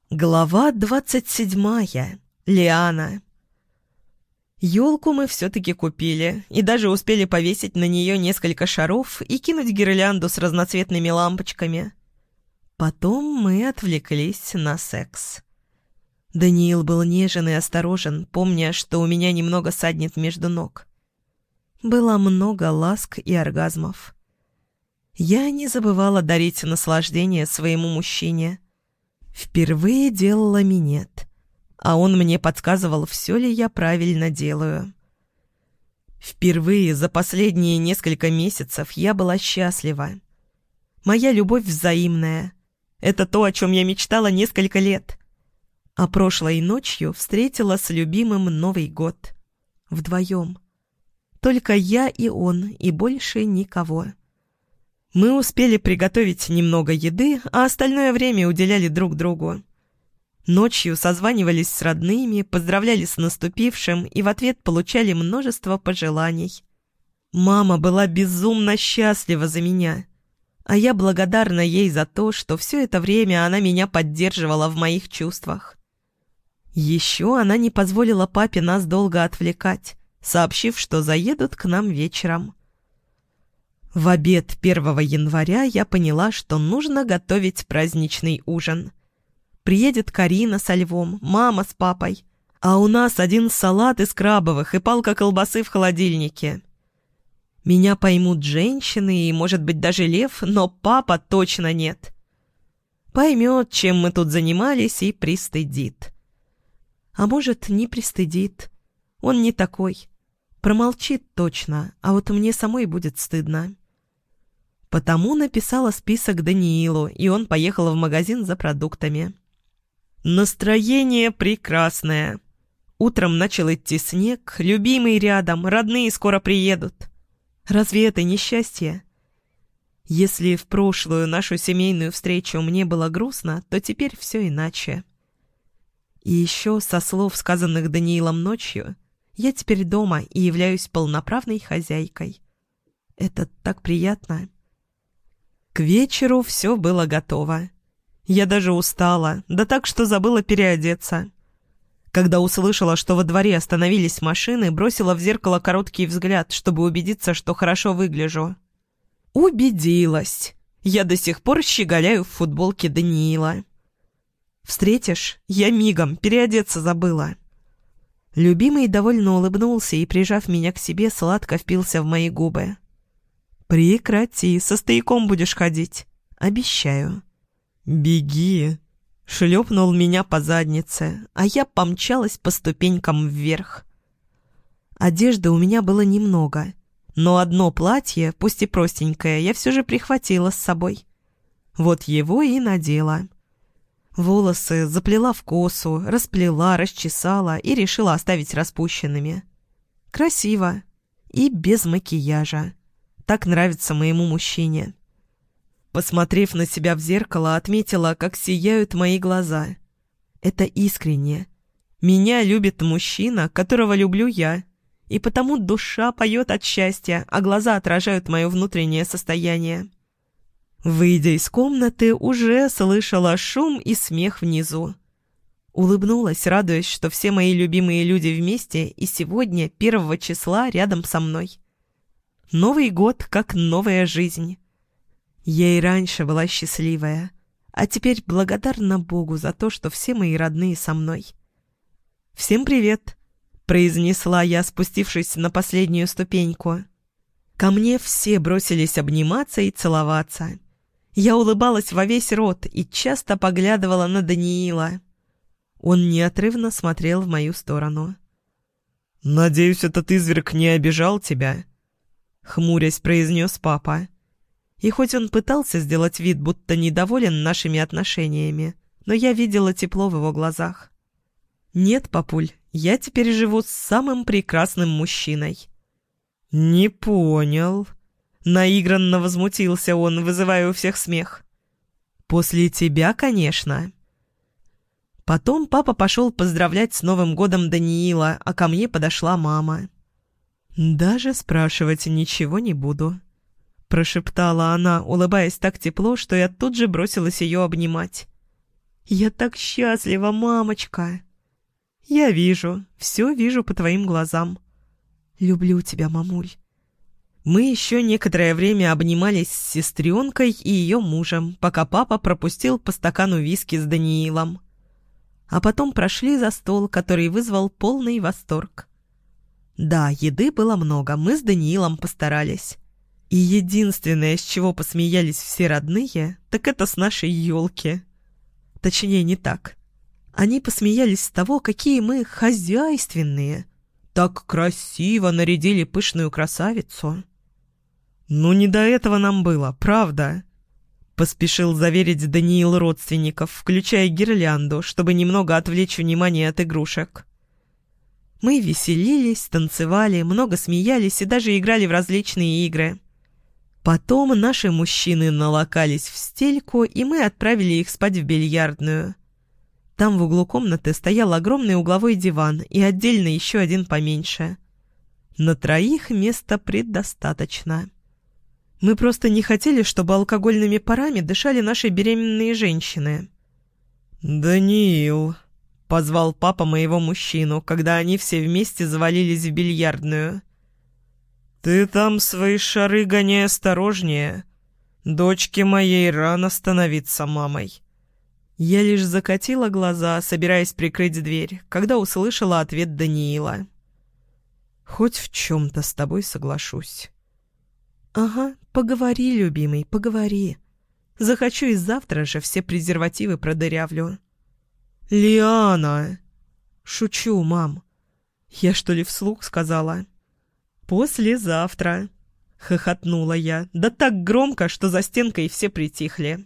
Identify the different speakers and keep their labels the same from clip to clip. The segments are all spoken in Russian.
Speaker 1: Глава 27. Лиана. Ёлку мы все-таки купили и даже успели повесить на нее несколько шаров и кинуть гирлянду с разноцветными лампочками. Потом мы отвлеклись на секс. Даниил был нежен и осторожен, помня, что у меня немного саднет между ног. Было много ласк и оргазмов. Я не забывала дарить наслаждение своему мужчине. Впервые делала минет, а он мне подсказывал, все ли я правильно делаю. Впервые за последние несколько месяцев я была счастлива. Моя любовь взаимная. Это то, о чем я мечтала несколько лет. А прошлой ночью встретила с любимым Новый год. Вдвоем. Только я и он, и больше никого. Мы успели приготовить немного еды, а остальное время уделяли друг другу. Ночью созванивались с родными, поздравляли с наступившим и в ответ получали множество пожеланий. Мама была безумно счастлива за меня, а я благодарна ей за то, что все это время она меня поддерживала в моих чувствах. Еще она не позволила папе нас долго отвлекать, сообщив, что заедут к нам вечером. В обед 1 января я поняла, что нужно готовить праздничный ужин. Приедет Карина со Львом, мама с папой, а у нас один салат из крабовых и палка колбасы в холодильнике. Меня поймут женщины и, может быть, даже Лев, но папа точно нет. Поймет, чем мы тут занимались, и пристыдит. А может, не пристыдит. Он не такой. Промолчит точно, а вот мне самой будет стыдно. Потому написала список Даниилу, и он поехал в магазин за продуктами. Настроение прекрасное. Утром начал идти снег, любимый рядом, родные скоро приедут. Разве это не счастье? Если в прошлую нашу семейную встречу мне было грустно, то теперь все иначе. И еще, со слов, сказанных Даниилом ночью, я теперь дома и являюсь полноправной хозяйкой. Это так приятно. К вечеру все было готово. Я даже устала, да так, что забыла переодеться. Когда услышала, что во дворе остановились машины, бросила в зеркало короткий взгляд, чтобы убедиться, что хорошо выгляжу. Убедилась. Я до сих пор щеголяю в футболке Даниила. «Встретишь? Я мигом, переодеться забыла». Любимый довольно улыбнулся и, прижав меня к себе, сладко впился в мои губы. «Прекрати, со стояком будешь ходить. Обещаю». «Беги!» — шлепнул меня по заднице, а я помчалась по ступенькам вверх. Одежды у меня было немного, но одно платье, пусть и простенькое, я все же прихватила с собой. Вот его и надела. Волосы заплела в косу, расплела, расчесала и решила оставить распущенными. Красиво и без макияжа. Так нравится моему мужчине. Посмотрев на себя в зеркало, отметила, как сияют мои глаза. Это искренне. Меня любит мужчина, которого люблю я, и потому душа поет от счастья, а глаза отражают мое внутреннее состояние. Выйдя из комнаты, уже слышала шум и смех внизу. Улыбнулась, радуясь, что все мои любимые люди вместе и сегодня, 1 числа, рядом со мной. Новый год как новая жизнь. Я и раньше была счастливая, а теперь благодарна Богу за то, что все мои родные со мной. «Всем привет!» — произнесла я, спустившись на последнюю ступеньку. Ко мне все бросились обниматься и целоваться. Я улыбалась во весь рот и часто поглядывала на Даниила. Он неотрывно смотрел в мою сторону. «Надеюсь, этот изверг не обижал тебя?» — хмурясь произнес папа. И хоть он пытался сделать вид, будто недоволен нашими отношениями, но я видела тепло в его глазах. «Нет, папуль, я теперь живу с самым прекрасным мужчиной». «Не понял». Наигранно возмутился он, вызывая у всех смех. «После тебя, конечно». Потом папа пошел поздравлять с Новым годом Даниила, а ко мне подошла мама. «Даже спрашивать ничего не буду», — прошептала она, улыбаясь так тепло, что я тут же бросилась ее обнимать. «Я так счастлива, мамочка!» «Я вижу, все вижу по твоим глазам. Люблю тебя, мамуль». Мы еще некоторое время обнимались с сестренкой и ее мужем, пока папа пропустил по стакану виски с Даниилом. А потом прошли за стол, который вызвал полный восторг. Да, еды было много, мы с Даниилом постарались. И единственное, с чего посмеялись все родные, так это с нашей елки. Точнее, не так. Они посмеялись с того, какие мы хозяйственные. Так красиво нарядили пышную красавицу. «Ну, не до этого нам было, правда?» Поспешил заверить Даниил родственников, включая гирлянду, чтобы немного отвлечь внимание от игрушек. Мы веселились, танцевали, много смеялись и даже играли в различные игры. Потом наши мужчины налокались в стельку, и мы отправили их спать в бильярдную. Там в углу комнаты стоял огромный угловой диван и отдельно еще один поменьше. На троих места предостаточно. Мы просто не хотели, чтобы алкогольными парами дышали наши беременные женщины. «Даниил», — позвал папа моего мужчину, когда они все вместе завалились в бильярдную. «Ты там свои шары гоняй осторожнее. Дочке моей рано становиться мамой». Я лишь закатила глаза, собираясь прикрыть дверь, когда услышала ответ Даниила. «Хоть в чем-то с тобой соглашусь». «Ага, поговори, любимый, поговори. Захочу и завтра же все презервативы продырявлю». «Лиана!» «Шучу, мам. Я что ли вслух сказала?» «Послезавтра», — хохотнула я, да так громко, что за стенкой все притихли.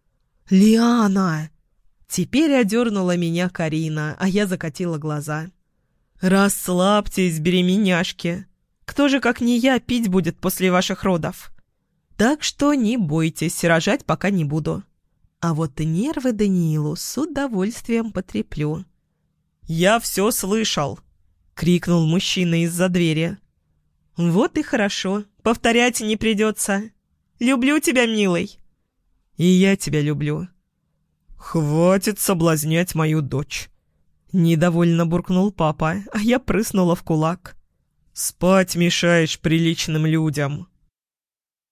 Speaker 1: «Лиана!» Теперь одернула меня Карина, а я закатила глаза. «Расслабьтесь, беременяшки. Кто же, как не я, пить будет после ваших родов? Так что не бойтесь, рожать пока не буду. А вот нервы Даниилу с удовольствием потреплю». «Я все слышал!» — крикнул мужчина из-за двери. «Вот и хорошо, повторять не придется. Люблю тебя, милый». «И я тебя люблю». «Хватит соблазнять мою дочь!» Недовольно буркнул папа, а я прыснула в кулак. «Спать мешаешь приличным людям!»